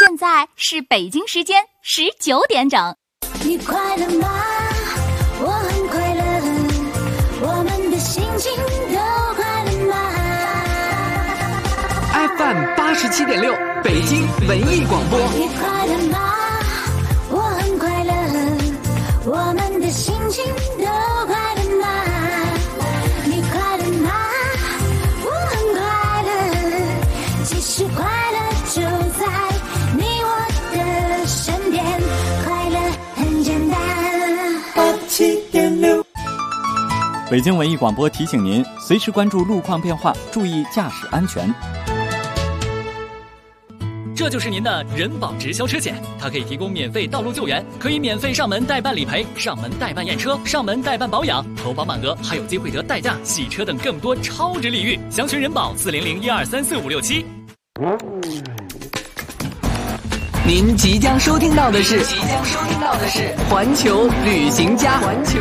现在是北京时间19点整。 你快乐吗？我很快乐，我们的心情都快乐吗 ？FM 87.6，北京文艺广播。 你快乐吗？我很快乐，我们的心情都快乐吗？你快乐吗？我很快乐，其实快乐就在你我的身边，快乐很简单。87.6， 北京文艺广播提醒您，随时关注路况变化，注意驾驶安全。 这就是您的人保直销车险，它可以提供免费道路救援，可以免费上门代办理赔、上门代办验车、上门代办保养，投保满额还有机会得代驾、洗车等更多超值礼遇。详询人保40012345567。 您即将收听到的是环球旅行家。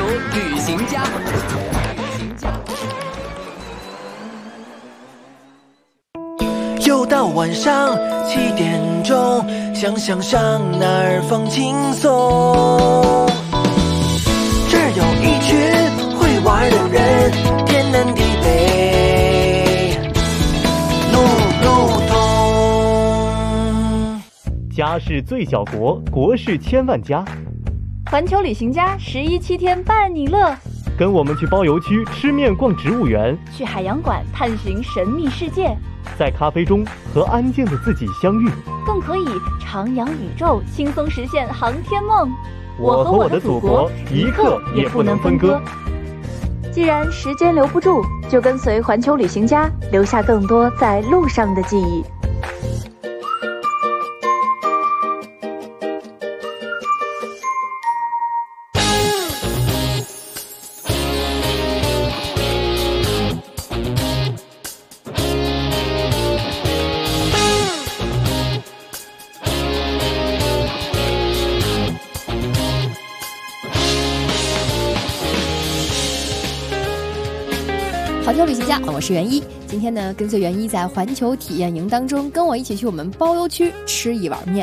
又到晚上7点钟，想想上哪儿放轻松。这儿有一群会玩的人，天南地北路通。 家是最小国，国是千万家。 环球旅行家11-7天伴你乐， 跟我们去包邮区吃面逛植物园， 去海洋馆探寻神秘世界， 在咖啡中和安静的自己相遇， 更可以徜徉宇宙，轻松实现航天梦。 我和我的祖国一刻也不能分割。 既然时间留不住，就跟随环球旅行家，留下更多在路上的记忆。 环球旅行家，我是袁一。今天呢，跟随袁一在环球体验营当中，跟我一起去我们包邮区吃一碗面。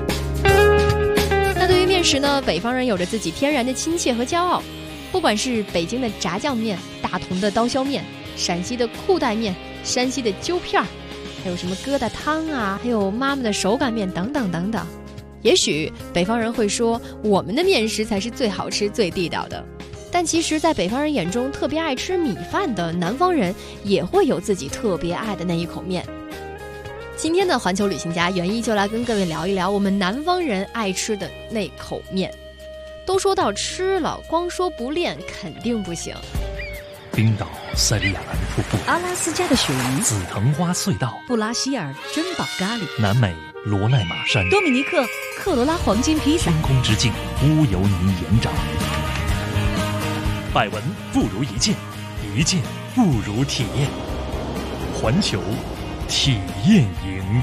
那对于面食呢，北方人有着自己天然的亲切和骄傲。不管是北京的炸酱面、大同的刀削面、陕西的裤带面、山西的揪片儿，还有什么疙瘩汤啊，还有妈妈的手擀面等等等等。也许北方人会说，我们的面食才是最好吃、最地道的。但其实在北方人眼中，特别爱吃米饭的南方人也会有自己特别爱的那一口面。今天的环球旅行家袁一就来跟各位聊一聊我们南方人爱吃的那口面。都说到吃了，光说不练肯定不行。 冰岛塞里亚兰瀑布， 阿拉斯加的雪鱼， 紫藤花隧道， 布拉希尔珍宝咖喱， 南美罗奈马山， 多米尼克克罗拉黄金披萨， 天空之境乌尤尼盐沼。百闻不如一见，一见不如体验。环球体验营。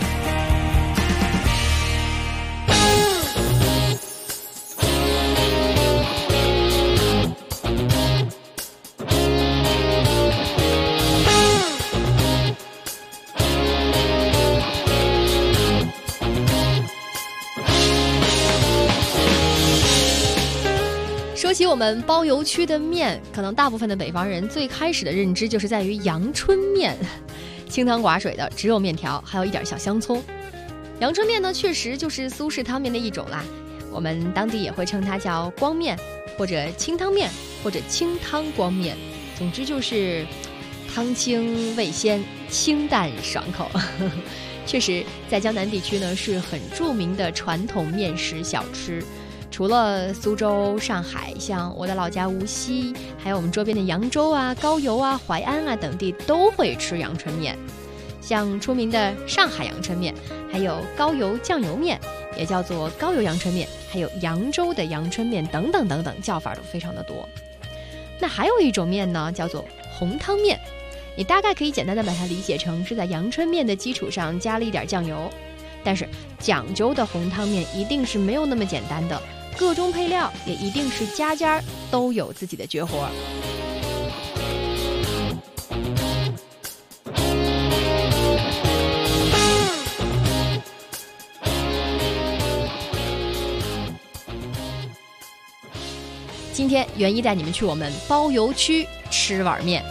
说起我们包邮区的面，可能大部分的北方人最开始的认知就是在于阳春面，清汤寡水的，只有面条，还有一点小香葱。阳春面呢，确实就是苏式汤面的一种啦，我们当地也会称它叫光面，或者清汤面，或者清汤光面，总之就是汤清味鲜，清淡爽口。确实在江南地区呢，是很著名的传统面食小吃。除了苏州、上海，像我的老家无锡，还有我们周边的扬州啊、高邮啊、淮安啊等地都会吃阳春面。像出名的上海阳春面，还有高邮酱油面，也叫做高邮阳春面，还有扬州的阳春面等等等等，叫法都非常的多。那还有一种面呢，叫做红汤面，你大概可以简单的把它理解成是在阳春面的基础上加了一点酱油。但是讲究的红汤面一定是没有那么简单的，各种配料也一定是家家都有自己的绝活。 今天袁一带你们去我们包邮区吃碗面。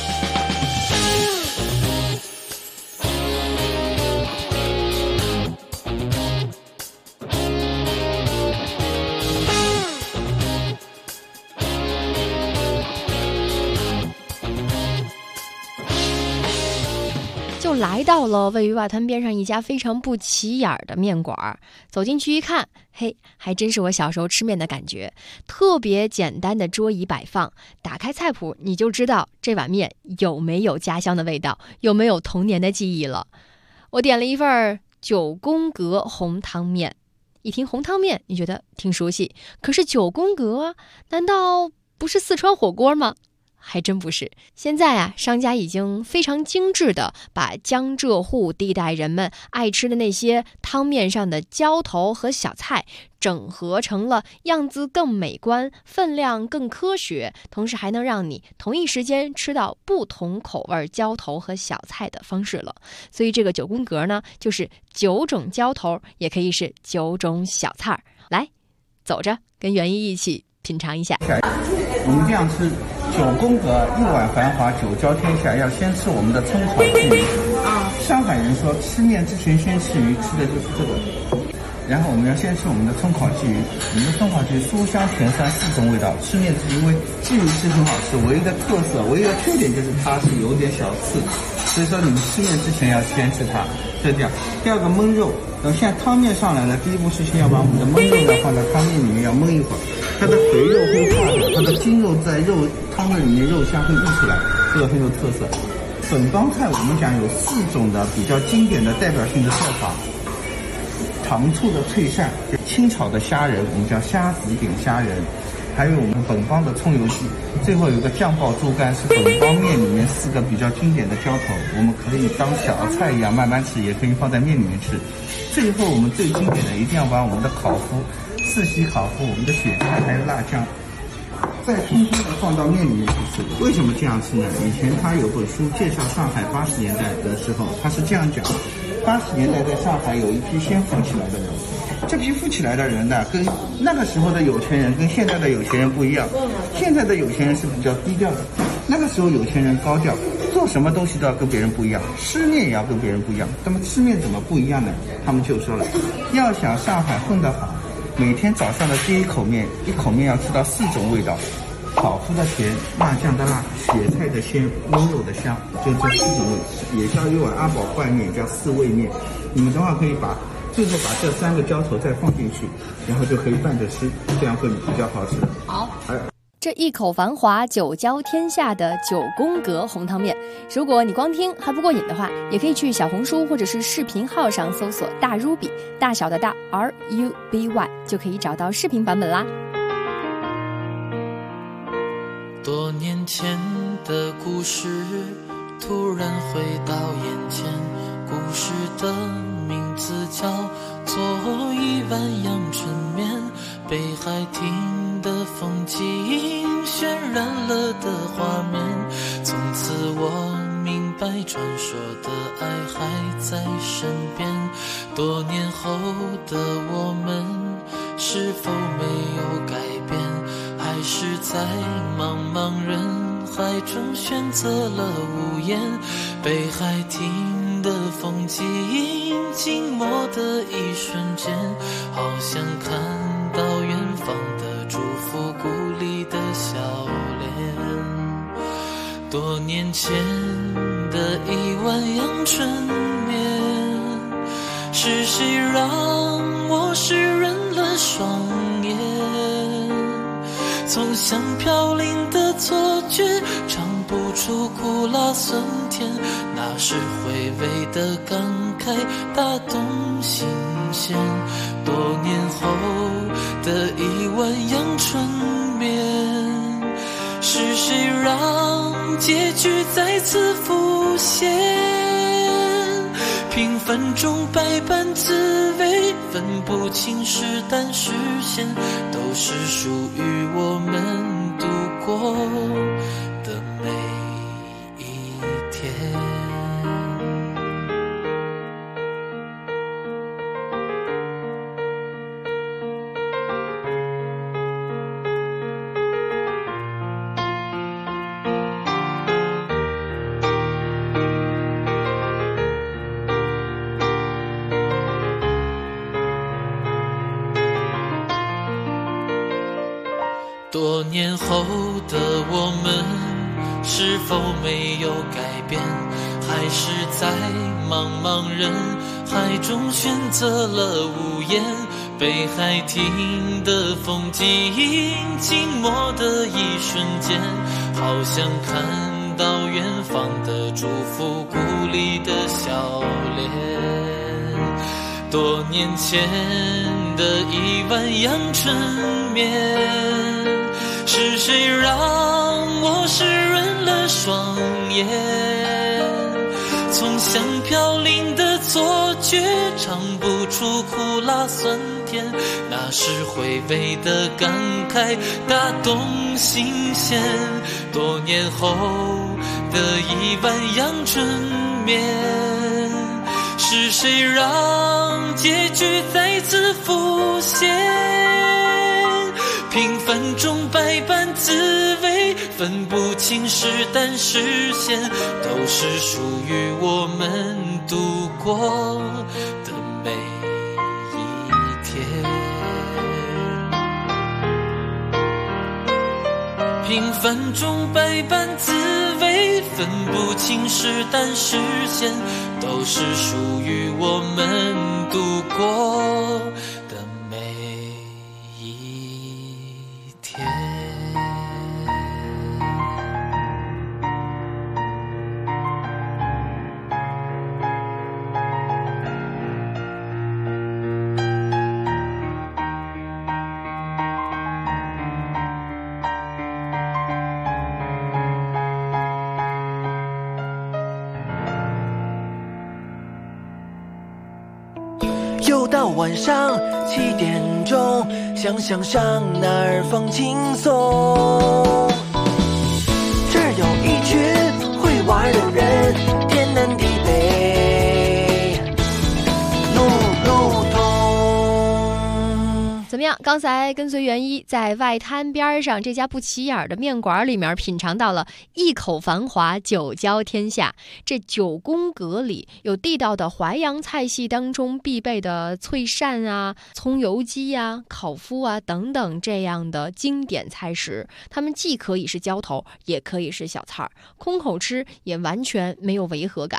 就来到了位于外滩边上一家非常不起眼的面馆，走进去一看，嘿，还真是我小时候吃面的感觉。特别简单的桌椅摆放，打开菜谱你就知道这碗面有没有家乡的味道，有没有童年的记忆了。我点了一份9宫格红汤面，一听红汤面你觉得挺熟悉，可是9宫格难道不是四川火锅吗？还真不是。现在啊，商家已经非常精致的把江浙沪地带人们爱吃的那些汤面上的浇头和小菜整合成了样子更美观、分量更科学，同时还能让你同一时间吃到不同口味浇头和小菜的方式了。所以这个9宫格呢，就是9种浇头，也可以是9种小菜儿。来，走着，跟袁一起品尝一下。 我们这样吃9宫格一碗繁华9交天下，要先吃我们的葱烤鲫鱼。上海人说吃面之前先吃鱼，吃的就是这个。然后我们要先吃我们的葱烤鲫鱼，我们的葱烤鲫鱼酥香甜酸4种味道。吃面之前，因为鲫鱼是很好吃，唯一的特色，唯一的缺点就是它是有点小刺，所以说你们吃面之前要先吃它。这样，第二个焖肉，现在汤面上来了，第一步是先要把我们的焖肉要放在汤面里面要焖一会儿，它的肥肉会化掉，它的筋肉在汤的里面肉香会溢出来，这个很有特色。本帮菜我们讲有4种的比较经典的代表性的做法。糖醋的脆鳝，清炒的虾仁，我们叫虾子点虾仁，还有我们本帮的葱油鸡，最后有个酱爆猪肝，是本帮面里面4个比较经典的浇头，我们可以当小菜一样慢慢吃，也可以放在面里面吃。最后我们最经典的一定要把我们的烤麸、4喜烤麸、我们的雪菜还有辣酱再通通的放到面里面去吃。为什么这样吃呢？以前他有本书介绍上海80年代的时候，他是这样讲：80年代在上海有一批先富起来的人，这批富起来的人呢，跟那个时候的有钱人跟现在的有钱人不一样。现在的有钱人是比较低调的，那个时候有钱人高调，做什么东西都要跟别人不一样，吃面也要跟别人不一样。那么吃面怎么不一样呢？他们就说了，要想上海混得好，每天早上的第一口面，一口面要吃到4种味道：烤麸的甜，辣酱的辣，雪菜的鲜，焖肉的香，就这4种味。也叫一碗阿宝拌面，叫4味面。你们等会儿可以最后把这3个浇头再放进去，然后就可以拌着吃，这样会比较好吃。 好。这一口繁华9交天下的9宫格红汤面，如果你光听还不过瘾的话，也可以去小红书或者是视频号上搜索大 Ruby， 大小的大 RUBY， 就可以找到视频版本啦。 多年前的故事突然回到眼前，故事的名字叫做一碗阳春面，北海亭的风景渲染了的画面，从此我明白传说的爱还在身边。多年后的我们是否没有改变，还是在茫茫人海中选择了无言。北海亭的风景静默的一瞬间，好像看到远方的祝福，故里的笑脸。多年前的一碗阳春面，是谁让我湿润了双眼？从想飘零的错觉，尝不出苦辣酸甜，那是回味的感慨打动心弦。多年后的一碗阳春面，是谁让结局再次浮现？平凡中百般滋味，分不清是淡是咸，都是属于我们度过的每一天。 多年后的我们是否没有改变，还是在茫茫人海中选择了无言，被海听的风景静默的一瞬间，好像看到远方的祝福，鼓励的笑脸。多年前的一碗阳春面，是谁让我湿润了双眼？从香飘零的错觉，尝不出苦辣酸甜，那是回味的感慨，打动心弦。多年后的一碗阳春面，是谁让结局再次浮现？平凡中百般滋味，分不清是淡是咸，都是属于我们度过的每一天。平凡中百般滋味，分不清是淡是咸，都是属于我们度过的每一天。 又到晚上7点钟，想想上哪儿放轻松。这儿有一群会玩的人，天南地北路路通。 怎么样？刚才跟随袁一在外滩边上这家不起眼的面馆里面品尝到了一口繁华，酒浇天下。这9宫格里有地道的淮扬菜系当中必备的脆鳝啊、葱油鸡啊、烤麸啊等等这样的经典菜食，它们既可以是浇头，也可以是小菜儿，空口吃也完全没有违和感。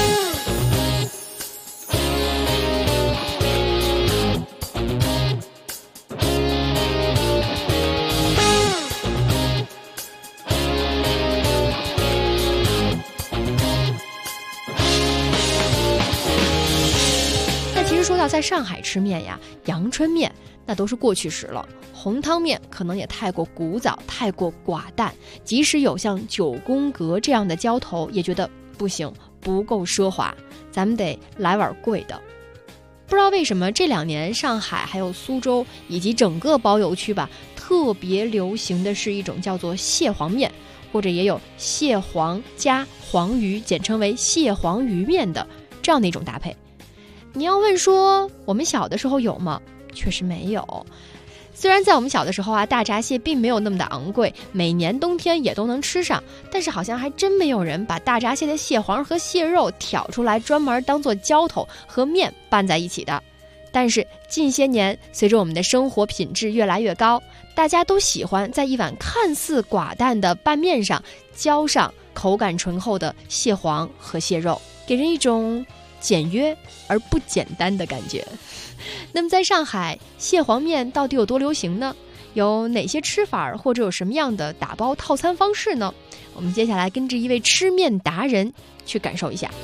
说到在上海吃面呀，阳春面那都是过去时了，红汤面可能也太过古早，太过寡淡，即使有像9宫格这样的浇头，也觉得不行，不够奢华，咱们得来碗贵的。不知道为什么这2年上海还有苏州以及整个包邮区吧，特别流行的是一种叫做蟹黄面，或者也有蟹黄加黄鱼，简称为蟹黄鱼面的这样的一种搭配。你要问说我们小的时候有吗？确实没有。虽然在我们小的时候啊，大闸蟹并没有那么的昂贵，每年冬天也都能吃上，但是好像还真没有人把大闸蟹的蟹黄和蟹肉挑出来专门当做浇头和面拌在一起的。但是近些年随着我们的生活品质越来越高，大家都喜欢在一碗看似寡淡的拌面上浇上口感醇厚的蟹黄和蟹肉，给人一种简约而不简单的感觉。那么在上海，蟹黄面到底有多流行呢？有哪些吃法，或者有什么样的打包套餐方式呢？我们接下来跟着一位吃面达人去感受一下。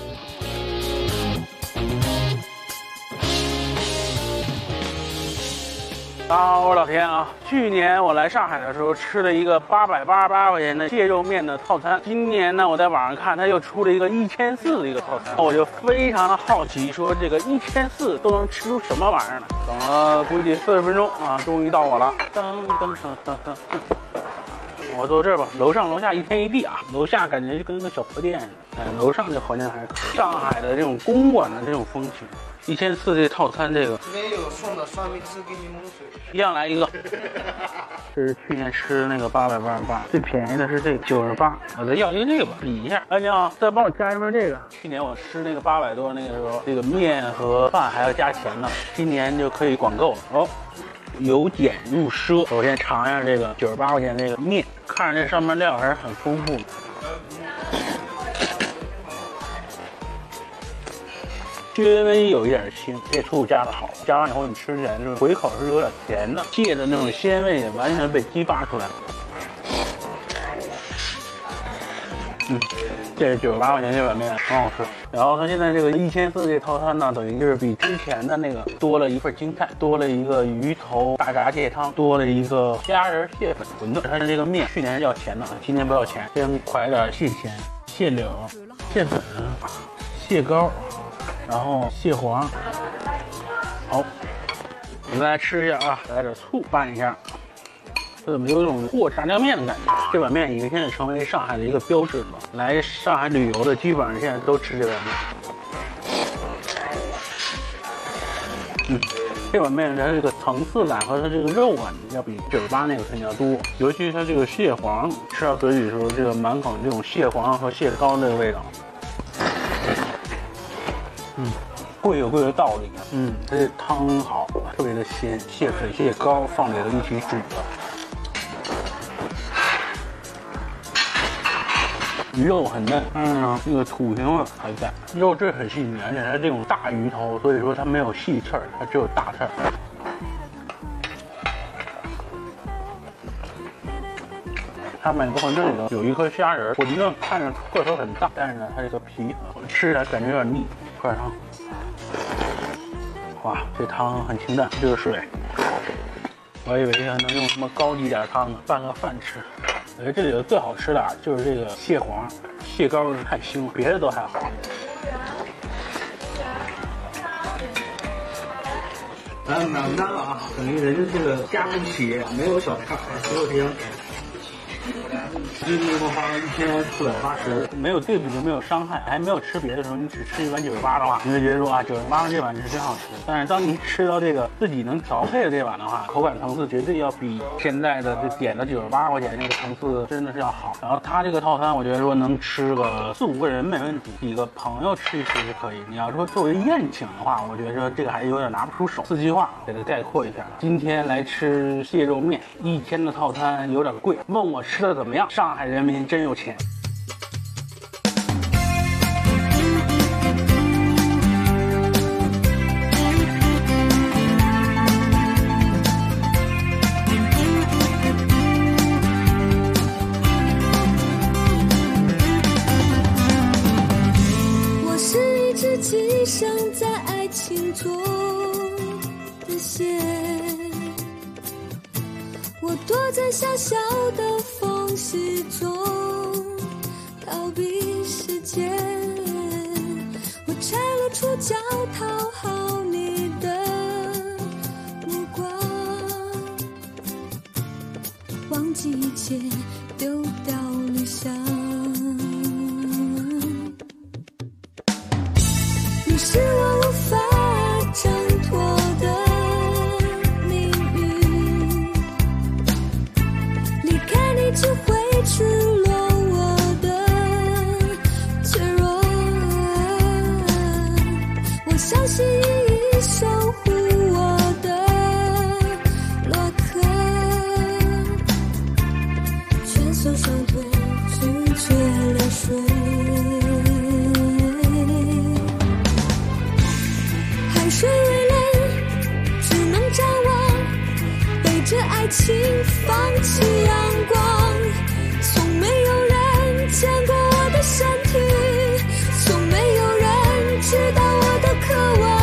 我老天啊！去年我来上海的时候吃了一个888块钱的蟹肉面的套餐，今年呢我在网上看他又出了一个1400的一个套餐，我就非常的好奇，说这个1400都能吃出什么玩意儿呢？等了估计40分钟啊，终于到我了。噔噔噔噔噔。我坐这儿吧，楼上楼下一天一地啊，楼下感觉就跟个小破店似的，楼上这好像还可以。上海的这种公馆的这种风情，1400这套餐这个没有送的酸梅汁给你弄水， 一样来一个。这是去年吃的那个888，最便宜的是这个98，我再要一个这个吧，比一下。哎，你好，再帮我加一份这个。去年我吃那个800多，那个时候这个面和饭还要加钱呢，今年就可以管够了哦。 由俭入奢。首先尝一下这个98块钱这个面，看着这上面料还是很丰富的。略微有一点腥，这醋加的好，加完以后你吃起来就是回口是有点甜的，蟹的那种鲜味也完全被激发出来了。这是98块钱这碗面，很好吃。然后它现在这个1400这套餐呢，等于就是比之前的那个多了一份京菜，多了一个鱼头大闸蟹汤，多了一个虾仁蟹粉馄饨。它的这个面去年要钱的，今年不要钱。先㧟点蟹钱、蟹柳、蟹粉、蟹膏，然后蟹黄。好，我们再来吃一下啊，来点醋拌一下。怎么有一种和炸酱面的感觉？这碗面已经现在成为上海的一个标志了。来上海旅游的基本上现在都吃这碗面。这碗面它这个层次感和它这个肉啊，要比98那个肯定要多。尤其它这个蟹黄，吃到嘴里的时候，这个满口这种蟹黄和蟹膏的味道。贵有贵的道理。它这汤好，特别的鲜，蟹粉、蟹膏放里头一起煮的。肉很嫩，但是呢，这个土腥味还在，肉质很细腻，而且它这种大鱼头，所以说它没有细刺儿，它只有大刺儿。它每个馄饨里头有一颗虾仁，馄饨看着个头很大，但是呢，它这个皮吃起来感觉有点腻。喝点汤，哇，这汤很清淡，就是水。我以为还能用什么高级点汤呢，拌个饭吃。我觉得这里头最好吃的啊，就是这个蟹黄，蟹膏是太腥了，别的都还好。买单了啊！等于人家这个家族企业没有小菜，只有这样。一共花了1480，没有对比就没有伤害，还没有吃别的时候，你只吃一碗98的话，你会觉得说啊，98的这碗是真好吃。但是当你吃到这个自己能调配的这碗的话，口感层次绝对要比现在的这点的98块钱那个层次真的是要好。然后它这个套餐，我觉得说能吃个4、5个人没问题，几个朋友吃一吃是可以。你要说作为宴请的话，我觉得说这个还有点拿不出手。4句话给它概括一下：今天来吃蟹肉面，1天的套餐有点贵，问我吃的怎么样？上海人民真有钱。 我是一只寄生在爱情中的蟹，我躲在小小的缝隙中逃避世界，我拆了触角讨好你的目光，忘记一切，丢掉理想。你是我无法挣脱的只会赤裸我的脆弱，我相信你守护我的洛克，蜷缩双腿拒绝流水，海水为泪只能张望，背着爱情放弃阳光，从没有人见过我的身体，从没有人知道我的渴望，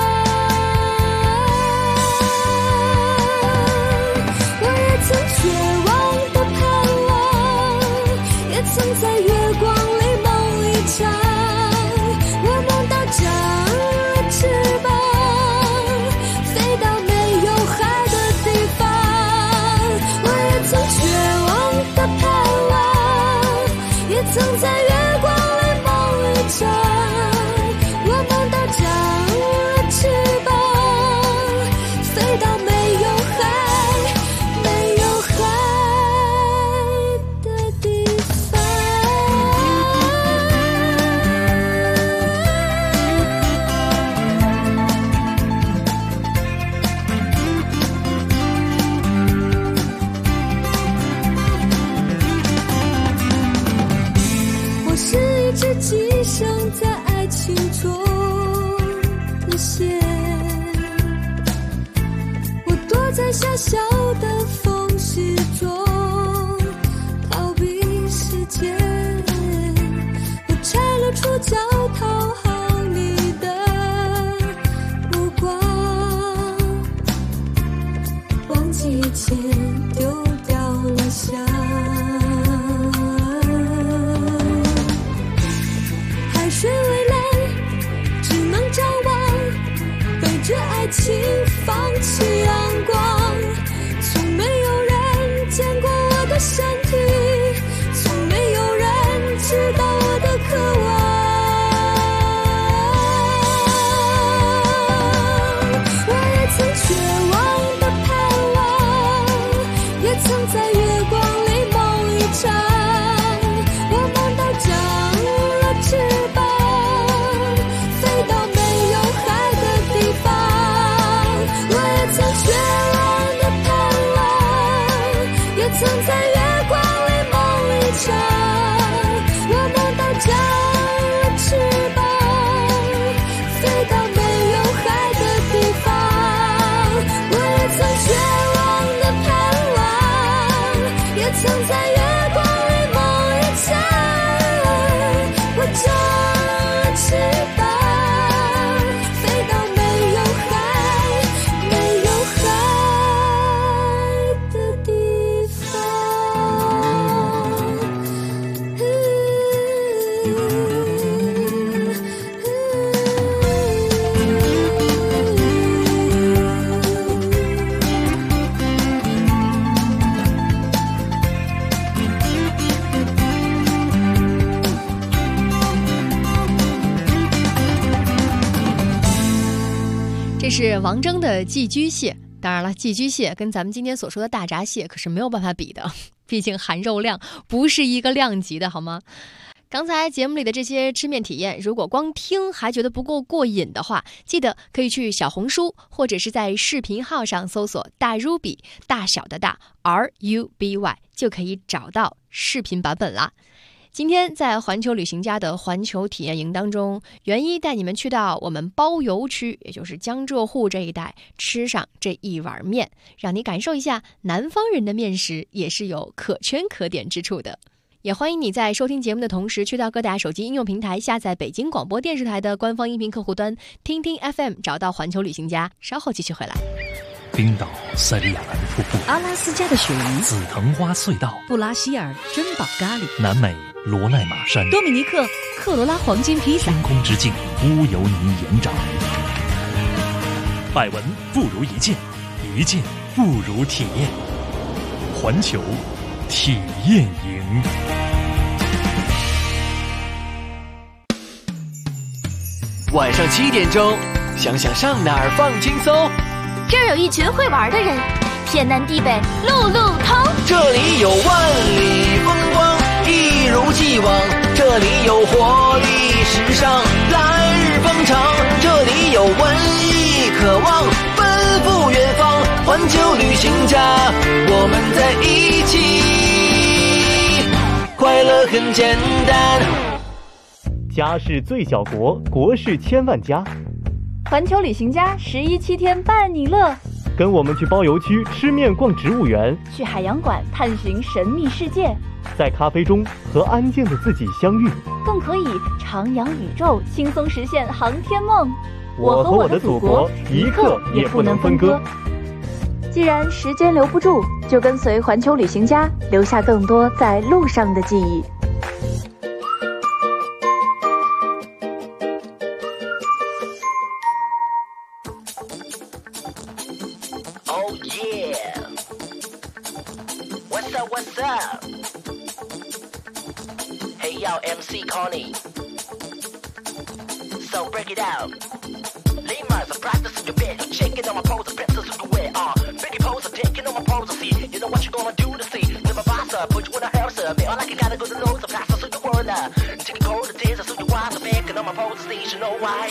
我也曾绝望的盼望，也曾在月光里梦一场，我梦到长了翅膀，飞到没有海的地方，我也曾绝望的盼望，也曾在月光里梦一场，我梦到长了翅膀，飞到没有海的地方。 在狭小的缝隙中逃避世界，我拆了触角讨好你的目光，忘记一切，丢掉了想。海水蔚蓝，只能张望，背着爱情放弃阳光。从没有人见过我的身体，从没有人知道我的渴望。我也曾绝望的盼望，也曾在月光里梦一场。我梦到长了翅膀，飞到没有海的地方。我也曾绝望的盼望，也曾在月光里梦一场。我梦到长了翅膀，飞到没有海的地方。我也曾绝望的盼望，也曾在月光里梦一场。我长了翅膀，飞到没有海，没有海的地方。 这是王铮的寄居蟹。当然了，寄居蟹跟咱们今天所说的大闸蟹可是没有办法比的，毕竟含肉量不是一个量级的，好吗？刚才节目里的这些吃面体验，如果光听还觉得不够过瘾的话，记得可以去小红书或者是在视频号上搜索大 Ruby， 大小的大 RUBY， 就可以找到视频版本啦。今天在环球旅行家的环球体验营当中，袁一带你们去到我们包邮区，也就是江浙沪这一带，吃上这一碗面，让你感受一下南方人的面食也是有可圈可点之处的。也欢迎你在收听节目的同时，去到各大手机应用平台下载北京广播电视台的官方音频客户端听听 FM， 找到环球旅行家。稍后继续回来。 冰岛塞里亚兰瀑布， 阿拉斯加的雪梨， 紫藤花隧道， 布拉希尔珍宝咖喱， 南美罗奈马山， 多米尼克克罗拉黄金披萨， 天空之境乌尤尼盐沼。百闻不如一见，一见不如体验。环球体验营。 晚上7点钟，想想上哪儿放轻松。 这儿有一群会玩的人，天南地北路路通。 这里有万里风光，一如既往。这里有活力时尚，来日方长。这里有文艺渴望，奔赴远方。环球旅行家，我们在一起，快乐很简单。 家是最小国，国是千万家。 环球旅行家11、7天伴你乐， 跟我们去包邮区吃面逛植物园， 去海洋馆探寻神秘世界， 在咖啡中和安静的自己相遇， 更可以徜徉宇宙，轻松实现航天梦。 我和我的祖国一刻也不能分割。 既然时间留不住，就跟随环球旅行家，留下更多在路上的记忆。 What's up? Hey yo, MC Connie. So break it out. Lemurs, I'm practicing your bit. Shaking on my pose, pencils to the wet. Biggie pose, I'm taking on my pose. See, you know what you gonna do to see. With my boss up, put you in a house up. All like you gotta go to nose, I'm passing through the world now. Taking cold to tears, so you wise, I'm making on my pose, see, you know why.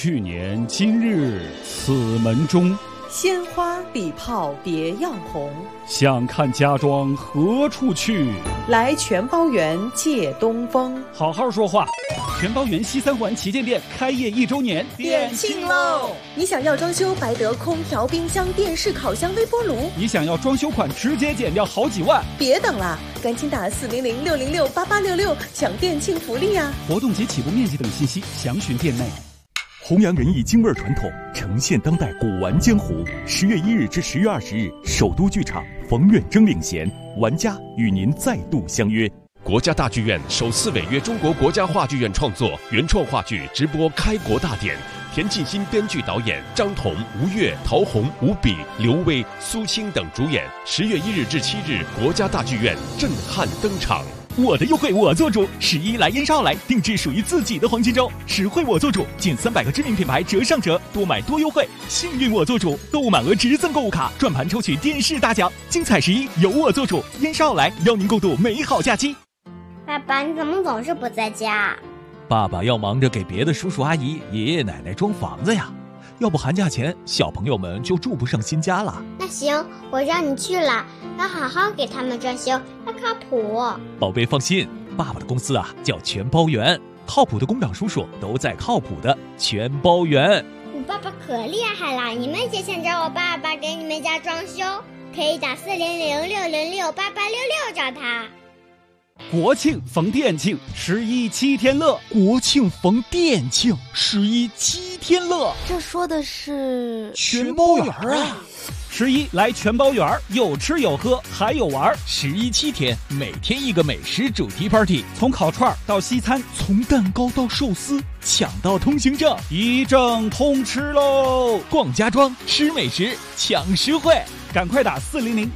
去年今日此门中， 鲜花礼炮别样红。 想看家庄何处去？ 来全包园借东风。 好好说话。全包园西3环旗舰店开业1周年， 店庆喽！你想要装修白得空调、冰箱、电视、烤箱、微波炉？ 你想要装修款直接减掉好几万？ 别等了，赶紧打400-606-8866抢店庆福利呀！ 活动及起步面积等信息详询店内。 弘扬仁义京味传统，呈现当代古玩江湖。10月1日至10月20日，首都剧场，冯远征领衔，玩家与您再度相约。 国家大剧院首次违约中国国家话剧院创作原创话剧直播开国大典，田沁鑫编剧导演，张彤、吴越、陶虹、吴比、刘威、苏青等主演。10月1日至7日，国家大剧院震撼登场。 我的优惠我做主，11来燕莎奥莱定制属于自己的黄金周，实惠我做主，近300个知名品牌折上折，多买多优惠，幸运我做主，购物满额直赠购物卡，转盘抽取电视大奖，精彩11由我做主，燕莎奥莱邀您共度美好假期。 爸爸，你怎么总是不在家？ 爸爸要忙着给别的叔叔阿姨、爷爷奶奶装房子呀，要不寒假前小朋友们就住不上新家了。 那行，我让你去了，要好好给他们装修，要靠谱。 宝贝放心，爸爸的公司啊叫全包园，靠谱的工长叔叔都在靠谱的全包园。 我爸爸可厉害了，你们也想找我爸爸给你们家装修，可以打400-606-8866找他。 国庆逢店庆，11 7天乐。 国庆逢店庆，11 7天乐。 这说的是全包园啊 ！11来全包园，有吃有喝还有玩。 11 7天，每天一个美食主题 party， 从烤串到西餐， 从蛋糕到寿司， 抢到通行证， 一证通吃喽！ 逛家庄，吃美食，抢实惠， 赶快打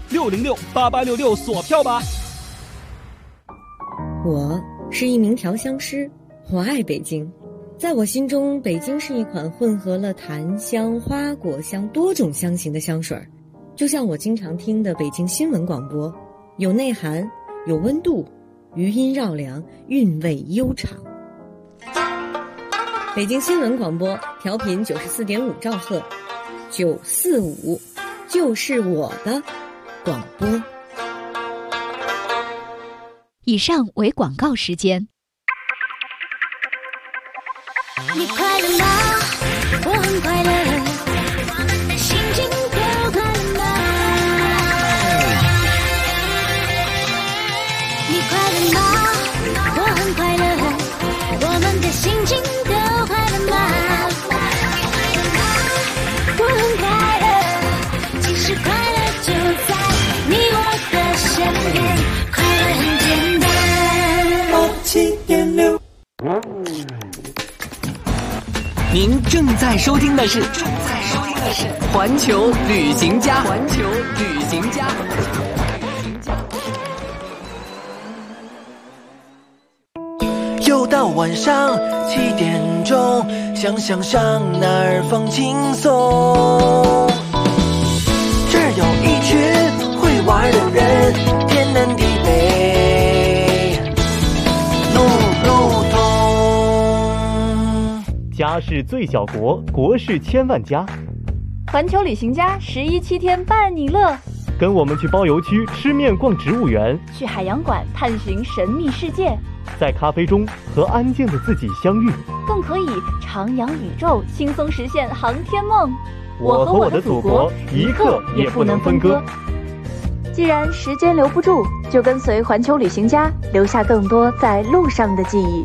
400-606-8866锁票吧！ 我是一名调香师，我爱北京。在我心中，北京是一款混合了檀香、花果香多种香型的香水，就像我经常听的北京新闻广播，有内涵，有温度，余音绕梁，韵味悠长。北京新闻广播调频94.5兆赫，945就是我的广播。 以上为广告时间。 你快乐吗？我很快乐，我们的心情都快乐吗？你快乐吗？我很快乐，我们的心情都快乐吗？我很快乐，其实快乐就在你我的身边，快乐很简单。7.6。 您正在收听的是环球旅行家。 又到晚上7点钟，想想上哪儿放轻松。这儿有一群会玩的人，天南地北，路路通。 家是最小国，国是千万家。 环球旅行家11 7天伴你乐， 跟我们去包邮区吃面逛植物园， 去海洋馆探寻神秘世界， 在咖啡中和安静的自己相遇， 更可以徜徉宇宙，轻松实现航天梦。 我和我的祖国一刻也不能分割。 既然时间留不住，就跟随环球旅行家，留下更多在路上的记忆。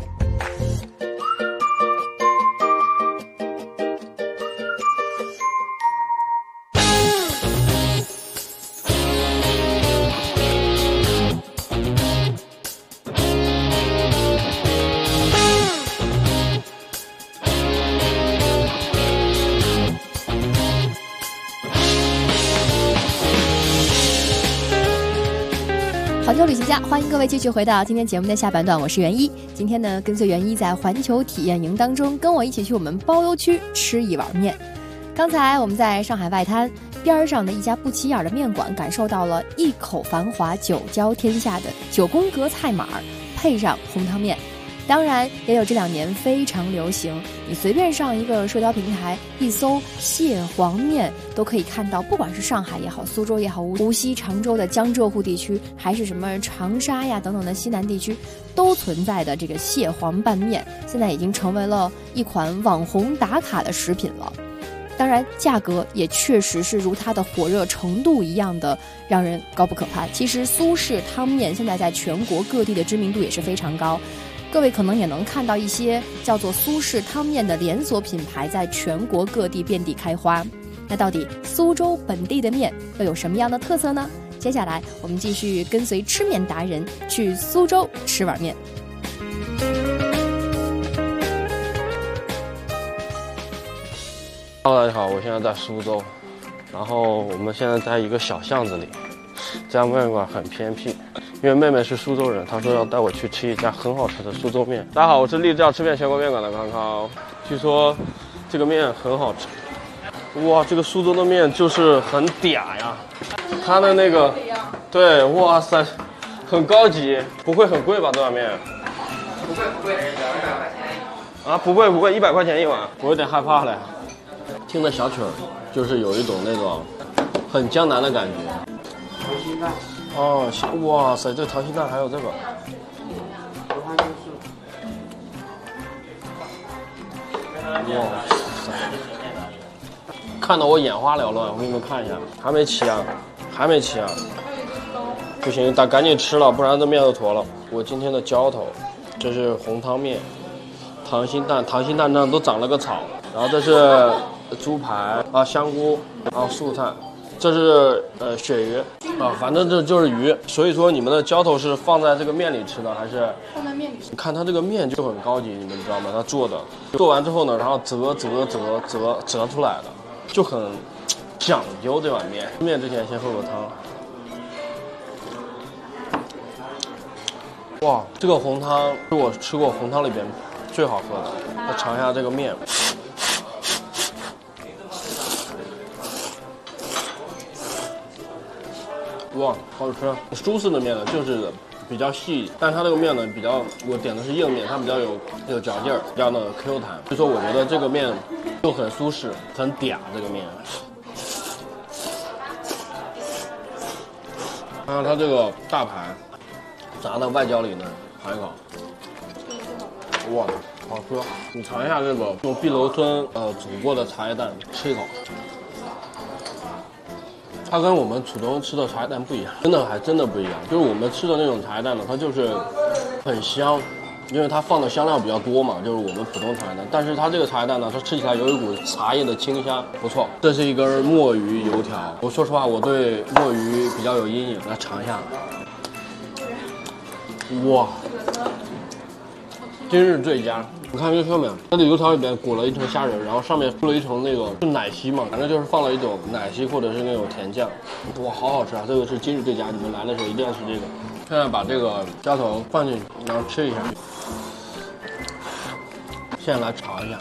环球旅行家，欢迎各位继续回到今天节目的下半段，我是袁一。今天呢，跟随袁一在环球体验营当中，跟我一起去我们包邮区吃一碗面。刚才我们在上海外滩边上的一家不起眼的面馆，感受到了一口繁华、酒浇天下的9宫格菜码，配上红汤面。 当然也有这2年非常流行，你随便上一个社交平台一搜蟹黄面，都可以看到，不管是上海也好，苏州也好，无锡、常州的江浙沪地区，还是什么长沙呀等等的西南地区，都存在的这个蟹黄拌面，现在已经成为了一款网红打卡的食品了。当然价格也确实是如它的火热程度一样的让人高不可攀。其实苏式汤面现在在全国各地的知名度也是非常高，各位可能也能看到一些叫做苏式汤面的连锁品牌在全国各地遍地开花。那到底苏州本地的面又有什么样的特色呢？接下来我们继续跟随吃面达人去苏州吃碗面。 Hello， 大家好，我现在在苏州，然后我们现在在一个小巷子里，这家面馆很偏僻，因为妹妹是苏州人，她说要带我去吃一家很好吃的苏州面。大家好，我是立志要吃遍全国面馆的康康，据说这个面很好吃。哇，这个苏州的面就是很嗲呀，它的那个，对，哇塞，很高级，不会很贵吧？这碗面？不贵，100块钱。啊，不贵，100块钱一碗，我有点害怕嘞。听的小曲儿，就是有一种那种很江南的感觉。溏心蛋。哦，哇塞，这个溏心蛋还有这个。哇塞，看得我眼花缭乱。我给你们看一下，还没齐啊，还没齐啊。不行，得赶紧吃了，不然这面都坨了。我今天的浇头，这是红汤面，溏心蛋上都长了个草，然后这是猪排啊，香菇，然后素菜，这是鳕鱼啊，反正这就是鱼。所以说你们的浇头是放在这个面里吃的，还是放在面里吃？ 你看它这个面就很高级，你们知道吗？它做完之后呢，然后折出来的，就很讲究这碗面。吃面之前先喝口汤。哇，这个红汤是我吃过红汤里边最好喝的。我尝一下这个面。哇，好吃！苏式的面呢，就是比较细，但它这个面呢比较，我点的是硬面，它比较有嚼劲儿，比较的 Q 弹。所以说我觉得这个面就很苏式，很嗲。这个面，看看它这个大排，炸到外焦里呢，尝一口。哇，好吃！你尝一下这个用碧螺春煮过的茶叶蛋，吃一口。它跟我们普通吃的茶叶蛋不一样，真的不一样。就是我们吃的那种茶叶蛋呢，它就是很香，因为它放的香料比较多嘛，就是我们普通茶叶蛋。但是它这个茶叶蛋呢，它吃起来有一股茶叶的清香，不错。这是一根墨鱼油条，我说实话，我对墨鱼比较有阴影，来尝一下。哇，今日最佳！你看这上面，它的油条里边裹了一层虾仁，然后上面铺了一层那个是奶昔嘛，反正就是放了一种奶昔或者是那种甜酱。哇，好好吃啊！这个是今日最佳，你们来的时候一定要吃这个。现在把这个浇头放进去，然后吃一下。现在来尝一下。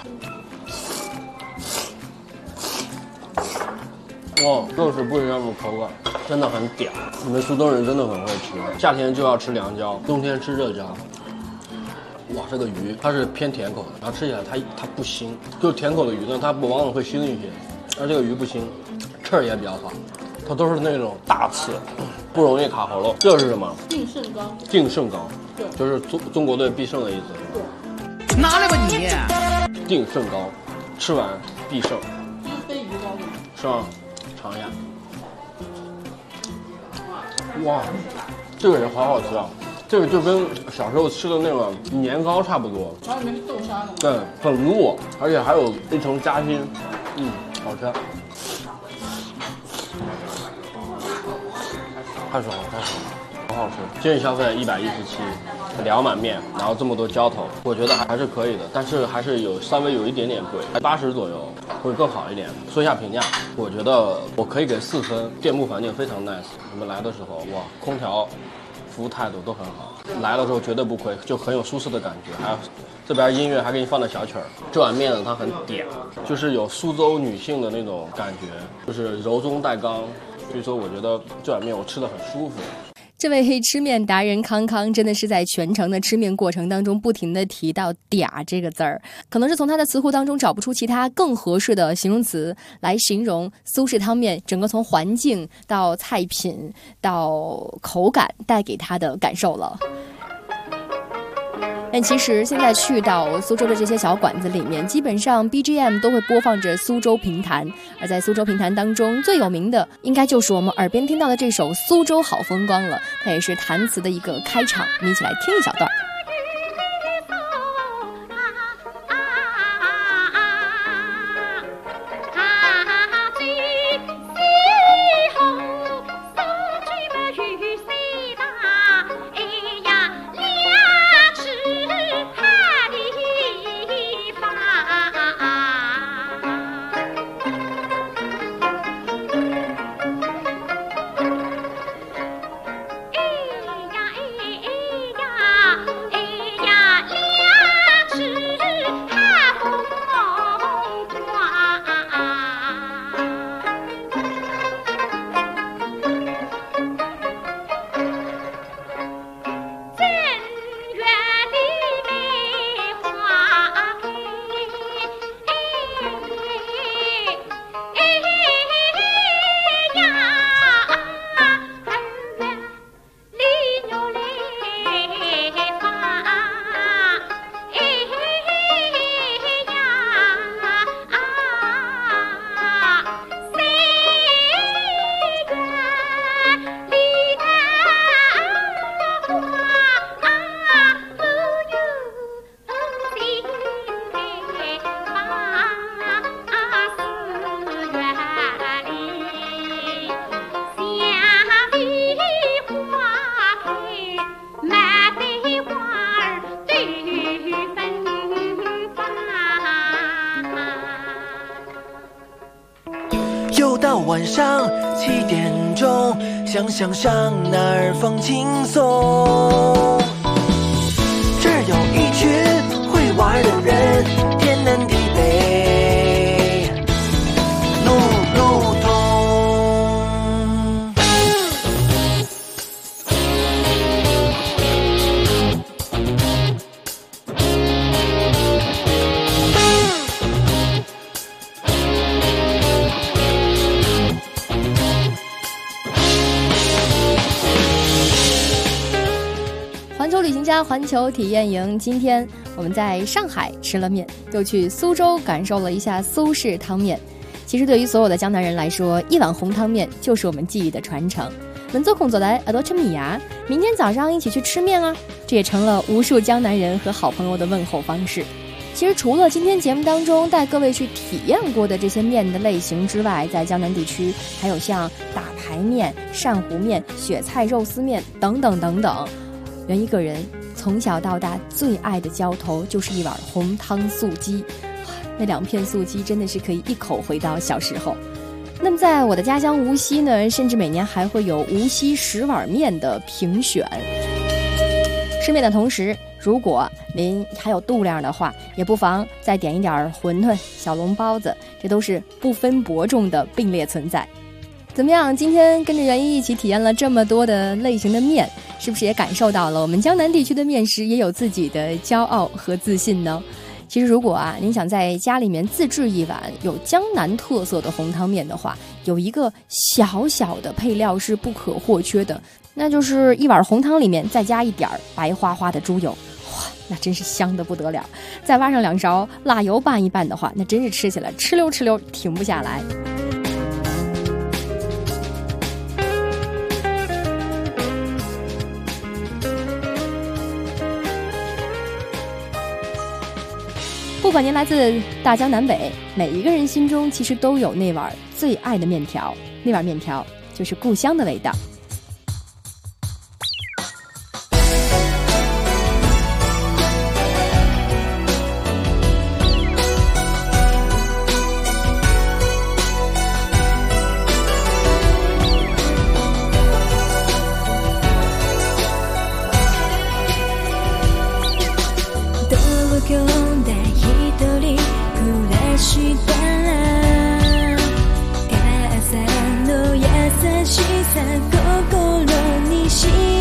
哇，又是不一样的口感，真的很嗲。你们苏州人真的很会吃，夏天就要吃凉椒，冬天吃热椒。哇，这个鱼它是偏甜口的，然后吃起来它不腥，就是甜口的鱼呢，它往往会腥一些，而这个鱼不腥，刺儿也比较好，它都是那种大刺，不容易卡喉咙。这是什么？ 净胜膏。净胜膏，对， 就是中国队必胜的意思。 对，拿来吧你！ 净胜膏，吃完必胜。 这是飞鱼膏吗？ 是吗？尝一下。哇，这个也好好吃啊！这个就跟小时候吃的那个年糕差不多， 然后里面是豆沙的， 对，很糯，而且还有一层夹心，好吃，太爽了，好好吃。今日消费117，2碗面，然后这么多浇头，我觉得还是可以的，但是还是稍微有一点点贵，80左右会更好一点。说一下评价，我觉得我可以给4分，店铺环境非常 nice， 你们来的时候哇，空调。服务态度都很好，来的时候绝对不亏，就很有舒适的感觉。还有这边音乐还给你放的小曲儿。这碗面呢，它很嗲，就是有苏州女性的那种感觉，就是柔中带刚。所以说，我觉得这碗面我吃的很舒服。 这位吃面达人康康真的是在全程的吃面过程当中不停地提到嗲这个字儿，可能是从他的词库当中找不出其他更合适的形容词来形容苏式汤面整个从环境到菜品到口感带给他的感受了。但其实现在去到苏州的这些小馆子里面，基本上 BGM 都会播放着苏州评弹，而在苏州评弹当中最有名的应该就是我们耳边听到的这首《苏州好风光》了，它也是弹词的一个开场，我们一起来听一小段。 又到晚上7点钟，想想上哪儿放轻松。这儿有一群会玩的人，天南地北，路路通。 环球旅行家环球体验营，今天我们在上海吃了面，又去苏州感受了一下苏式汤面。其实对于所有的江南人来说，一碗红汤面就是我们记忆的传承。门做空走来耳朵吃米呀，明天早上一起去吃面啊，这也成了无数江南人和好朋友的问候方式。其实除了今天节目当中带各位去体验过的这些面的类型之外，在江南地区还有像打排面、扇糊面、雪菜肉丝面等等等等。原一个人从小到大最爱的浇头就是一碗红汤素鸡，那2片素鸡真的是可以一口回到小时候。那么在我的家乡无锡呢，甚至每年还会有无锡10碗面的评选。吃面的同时，如果您还有度量的话，也不妨再点一点馄饨、小笼包子，这都是不分伯仲的并列存在。怎么样？今天跟着袁一起体验了这么多的类型的面，是不是也感受到了我们江南地区的面食也有自己的骄傲和自信呢？其实如果您想在家里面自制一碗有江南特色的红汤面的话，有一个小小的配料是不可或缺的，那就是一碗红汤里面再加一点白花花的猪油，哇，那真是香得不得了。再挖上2勺辣油拌一拌的话，那真是吃起来哧溜哧溜停不下来。不管您来自大江南北，每一个人心中其实都有那碗最爱的面条，那碗面条就是故乡的味道。 心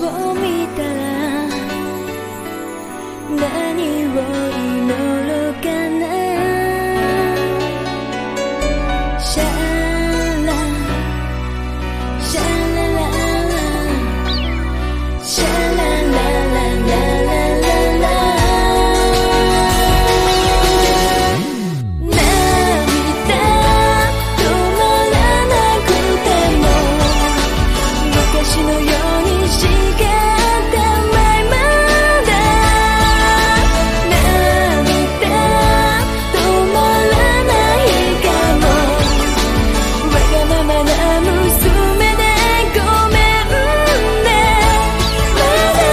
を見たら何を祈ろうかな。シャラシャラララシャラララララララ涙止まらなくても昔のようにしかたまいまだ涙止まらないかもわがままな娘でごめんねまだ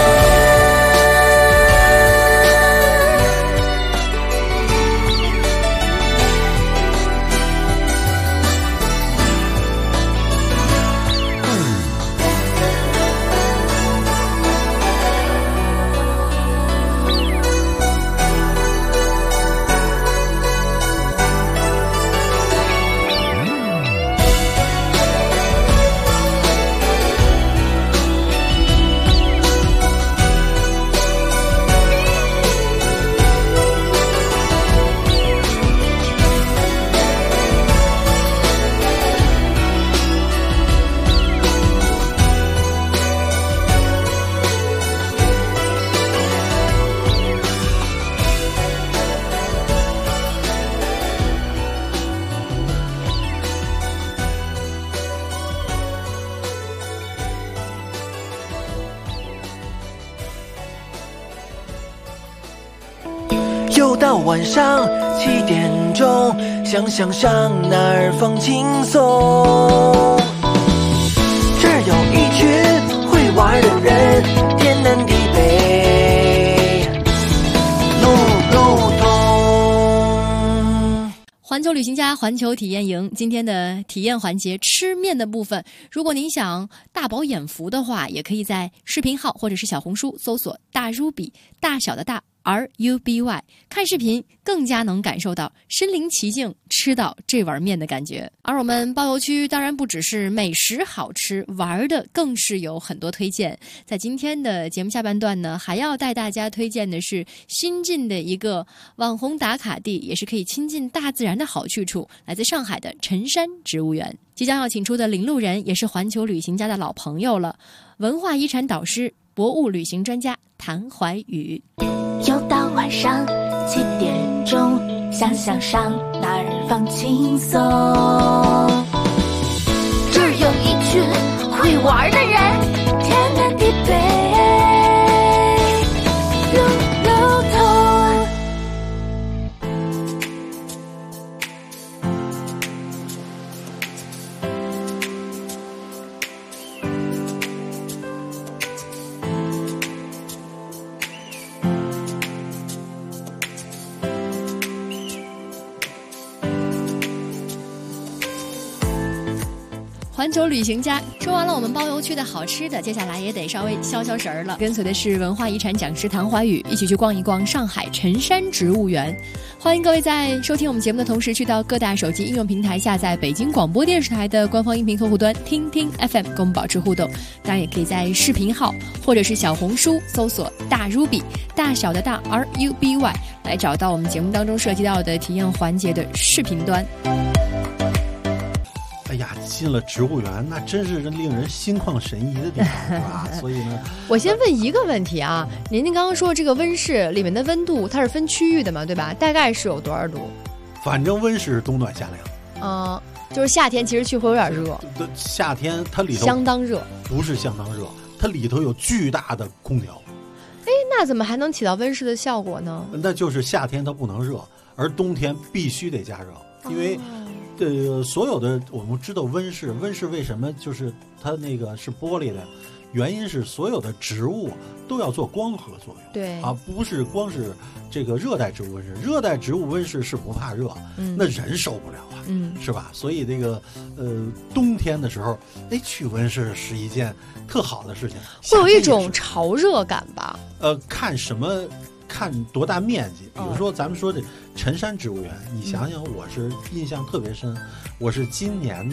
又到晚上7点钟，想想上哪儿放轻松。这儿有一群会玩的人，天南地北，路路通。 环球旅行家环球体验营今天的体验环节吃面的部分，如果您想大饱眼福的话，也可以在视频号或者是小红书搜索大 Ruby， 大小的大RUBY， 看视频更加能感受到身临其境吃到这碗面的感觉。而我们包邮区当然不只是美食好吃，玩的更是有很多推荐。在今天的节目下半段呢，还要带大家推荐的是新进的一个网红打卡地，也是可以亲近大自然的好去处，来自上海的陈山植物园。即将要请出的领路人也是环球旅行家的老朋友了，文化遗产导师、博物旅行专家谭怀宇。 又到晚上7点钟，想想上哪儿放轻松。这儿有一群会玩的人，天南地北，路路通。 环球旅行家说完了我们包邮区的好吃的，接下来也得稍微消消神儿了。跟随的是文化遗产讲师谭怀宇，一起去逛一逛上海陈山植物园。欢迎各位在收听我们节目的同时，去到各大手机应用平台下载北京广播电视台的官方音频客户端听听 FM， 跟我们保持互动。当然也可以在视频号或者是小红书搜索大 Ruby， 大小的大 RUBY， 来找到我们节目当中涉及到的体验环节的视频端。 哎呀，进了植物园，那真是令人心旷神怡的地方啊！所以呢， 我先问一个问题啊，您刚刚说这个温室里面的温度，它是分区域的嘛，对吧？大概是有多少度？ 反正温室是冬暖夏凉。就是夏天其实去会有点热。 夏天它里头相当热， 不是相当热，它里头有巨大的空调。 哎，那怎么还能起到温室的效果呢？ 那就是夏天它不能热，而冬天必须得加热，因为。所有的我们知道温室为什么就是它那个是玻璃的，原因是所有的植物都要做光合作用， 对啊，不是光是这个热带植物温室，热带植物温室是不怕热，那人受不了啊，是吧？所以这个冬天的时候，哎，去温室是一件特好的事情， 会有一种潮热感吧？ 看多大面积，比如说咱们说的陈山植物园，你想想，我是印象特别深，我是今年的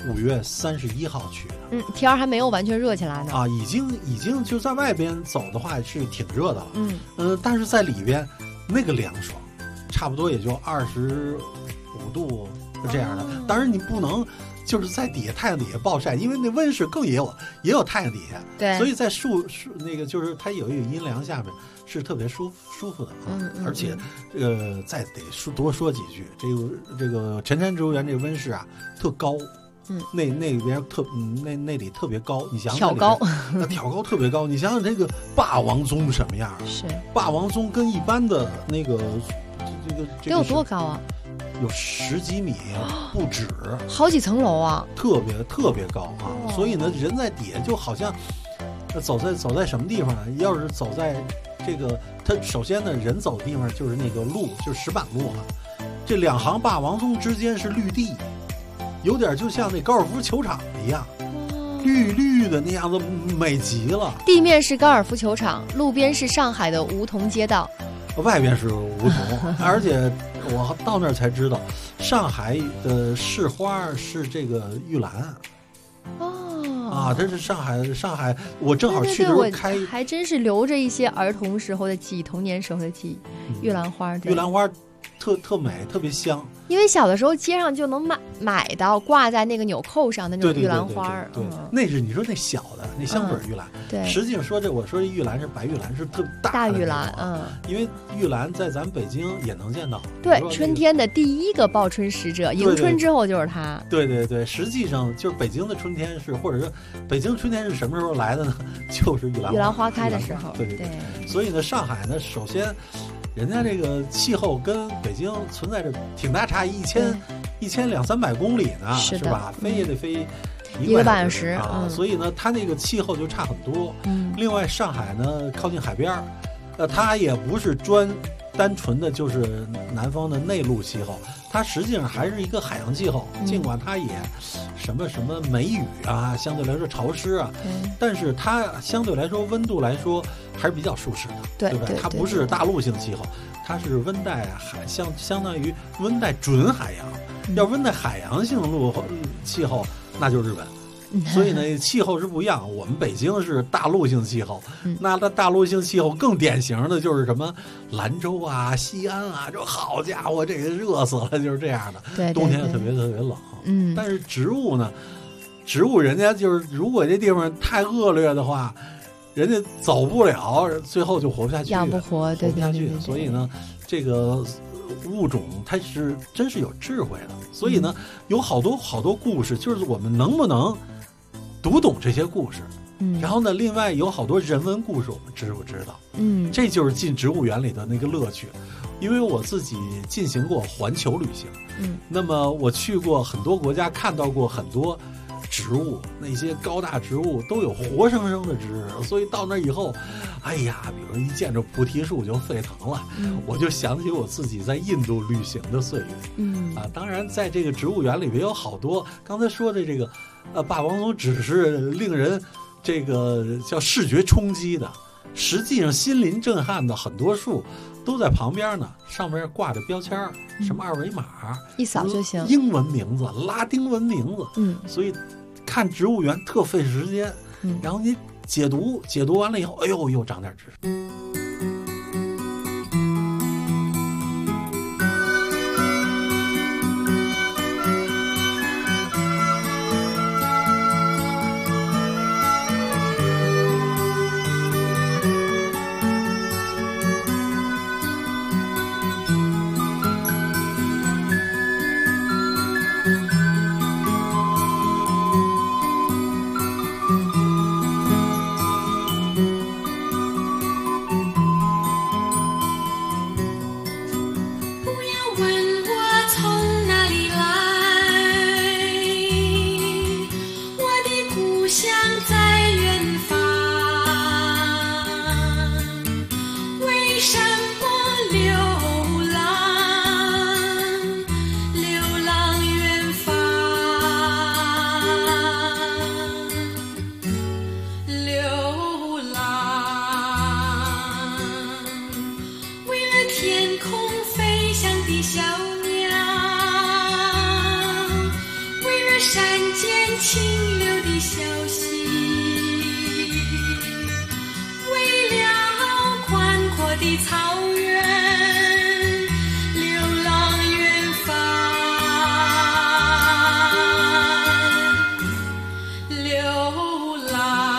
5月31号去的。 天儿还没有完全热起来呢。 啊，已经就在外边走的话是挺热的了。但是在里边那个凉爽，差不多也就25度这样的。当然你不能就是在底下太阳底下暴晒，因为那温室更也有太阳底下。 对， 所以在树那个就是它有一个阴凉下面是特别舒服的而且再得多说几句，这个辰山植物园这个温室啊特高。那边那里特别高，你想想挑高特别高，你想想这个霸王棕什么样？ 是霸王棕跟一般的那个得有多高啊？ 有10几米不止， 好几层楼啊， 特别高啊！所以呢，人在底下就好像走在什么地方呢？要是走在这个，它首先呢，人走的地方就是那个路，就是石板路啊。这2行霸王棕之间是绿地。有点就像那高尔夫球场一样，绿绿的那样子，美极了。 地面是高尔夫球场，路边是上海的梧桐街道， 外边是梧桐，而且我到那儿才知道，上海的市花是这个玉兰。啊，这是上海，我正好去的时候还真是留着一些儿童时候的记忆，童年时候的记忆。玉兰花， 玉兰花特美，特别香。 因为小的时候街上就能买到挂在那个纽扣上的那种玉兰花， 那是你说那小的那香水玉兰， 对， 实际上我说玉兰是白玉兰，是特大玉兰， 因为玉兰在咱北京也能见到， 对，春天的第一个报春使者，迎春之后就是它， 对，实际上就是北京的春天是，或者说北京春天是什么时候来的呢？就是玉兰花开的时候， 对，所以呢，上海呢，首先。人家这个气候跟北京存在着挺大差异，1200-300公里呢，是吧？飞也得飞 1个半小时啊，所以呢，它那个气候就差很多。另外上海呢靠近海边它也不是单纯的就是南方的内陆气候，它实际上还是一个海洋气候。尽管它也什么梅雨啊，相对来说潮湿啊，但是它相对来说温度来说还是比较舒适的，对吧？它不是大陆性气候，它是温带相当于温带准海洋。要温带海洋性气候，那就是日本。所以呢，气候是不一样。我们北京是大陆性气候，那它大陆性气候更典型的就是什么兰州啊、西安啊，这好家伙，这个热死了，就是这样的。 对， 冬天又特别冷。但是植物呢，人家就是如果这地方太恶劣的话，人家走不了，最后就活不下去， 养不活， 活不下去。所以呢，这个物种它是真是有智慧的。所以呢，有好多故事，就是我们能不能读懂这些故事，然后呢，另外有好多人文故事，我们知不知道？这就是进植物园里的那个乐趣。因为我自己进行过环球旅行，那么我去过很多国家，看到过很多植物，那些高大植物都有活生生的植物，所以到那以后，哎呀，比如一见着菩提树就沸腾了，我就想起我自己在印度旅行的岁月。当然在这个植物园里边有好多刚才说的这个霸王棕只是令人这个叫视觉冲击的，实际上心灵震撼的很多树都在旁边呢，上面挂着标签，什么2维码， 一扫就行， 英文名字、拉丁文名字，所以看植物园特费时间，然后你解读完了以后，哎呦，又长点知识。 的草原，流浪远方，流浪。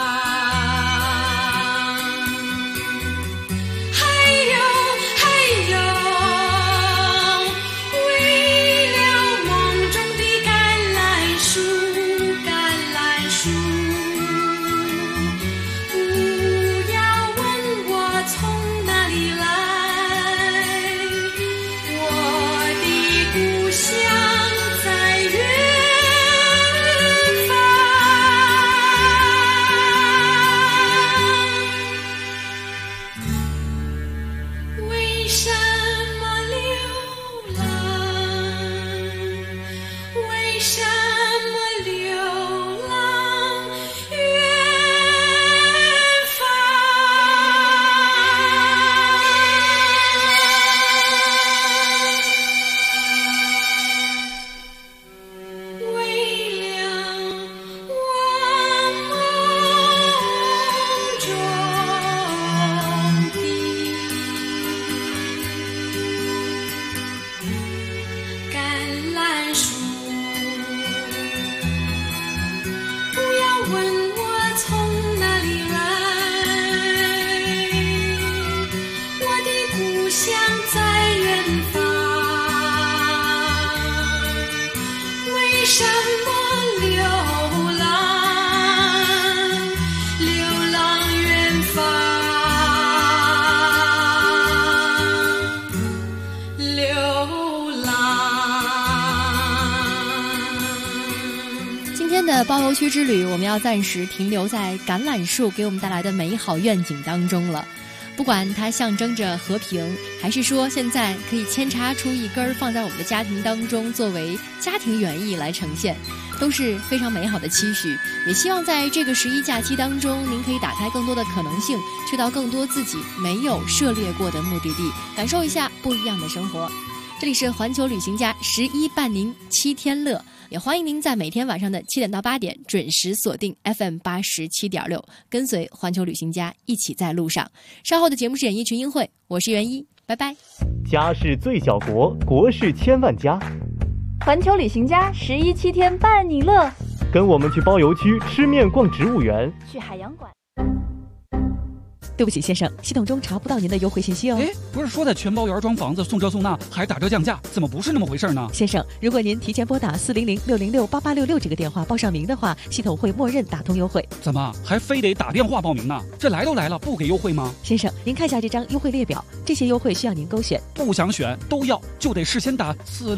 包邮区之旅，我们要暂时停留在橄榄树给我们带来的美好愿景当中了。不管它象征着和平，还是说现在可以扦插出一根放在我们的家庭当中，作为家庭园艺来呈现，都是非常美好的期许。也希望在这个11假期当中，您可以打开更多的可能性，去到更多自己没有涉猎过的目的地，感受一下不一样的生活。这里是环球旅行家11伴您7天乐，也欢迎您在每天晚上的7点到8点准时锁定 FM 87.6，跟随环球旅行家一起在路上。稍后的节目是演艺群英会，我是袁一，拜拜。 家是最小国，国是千万家。 环球旅行家11 7天伴你乐， 跟我们去包邮区吃面逛植物园， 去海洋馆。 对不起先生，系统中查不到您的优惠信息哦。 哎，不是说在全包园装房子送这送那还打折降价，怎么不是那么回事呢？ 先生，如果您提前拨打400-606-8866这个电话报上名的话，系统会默认打通优惠。 怎么还非得打电话报名呢？这来都来了，不给优惠吗？ 先生，您看下这张优惠列表，这些优惠需要您勾选。 不想选都要，就得事先打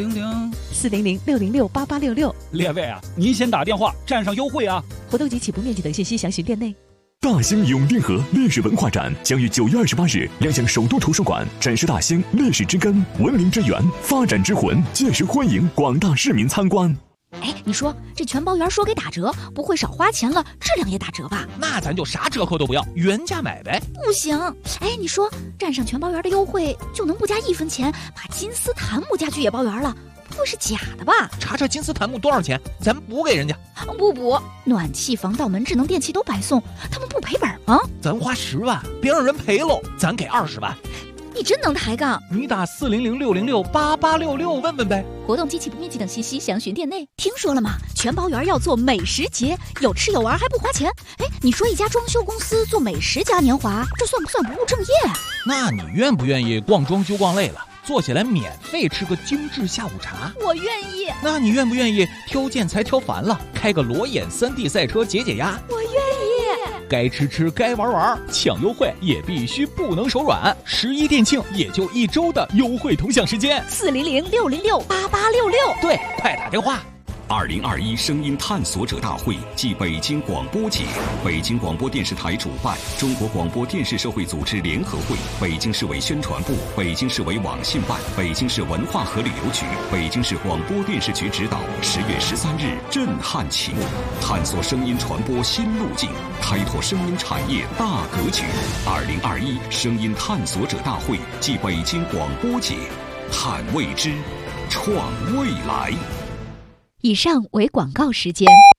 400-606-8866。 列位啊，您先打电话占上优惠啊！ 活动及起步面积等信息详询店内。 大兴永定河历史文化展将于9月28日亮相首都图书馆，展示大兴历史之根、文明之源、发展之魂，届时欢迎广大市民参观。 哎，你说这全包园说给打折，不会少花钱了，质量也打折吧？ 那咱就啥折扣都不要，原价买呗。 不行，哎，你说占上全包园的优惠，就能不加1分钱把金丝檀木家具也包园了？不会是假的吧？ 查查金丝檀木多少钱，咱补给人家。 不补，暖气、防盗门、智能电器都白送，他们不赔本吗？ 咱花10万，别让人赔喽，咱给20万。 你真能抬杠！ 你打400-606-8866问问呗。 活动及起步面积等信息详询店内。听说了吗？全包园要做美食节，有吃有玩还不花钱。哎，你说一家装修公司做美食嘉年华，这算不算不务正业啊？ 那你愿不愿意逛装修逛累了，坐下来免费吃个精致下午茶？ 我愿意。 那你愿不愿意挑建材挑烦了，开个裸眼3D 赛车解解压？ 我愿意。 该吃吃，该玩玩，抢优惠也必须不能手软。11店庆也就1周的优惠同享时间 ，400-606-8866。 对，快打电话。 2021声音探索者大会暨北京广播节，北京广播电视台主办，中国广播电视社会组织联合会、北京市委宣传部、北京市委网信办、北京市文化和旅游局、北京市广播电视局指导，10月13日震撼启幕，探索声音传播新路径，开拓声音产业大格局。2021声音探索者大会暨北京广播节，探未知，创未来。 以上为广告时间。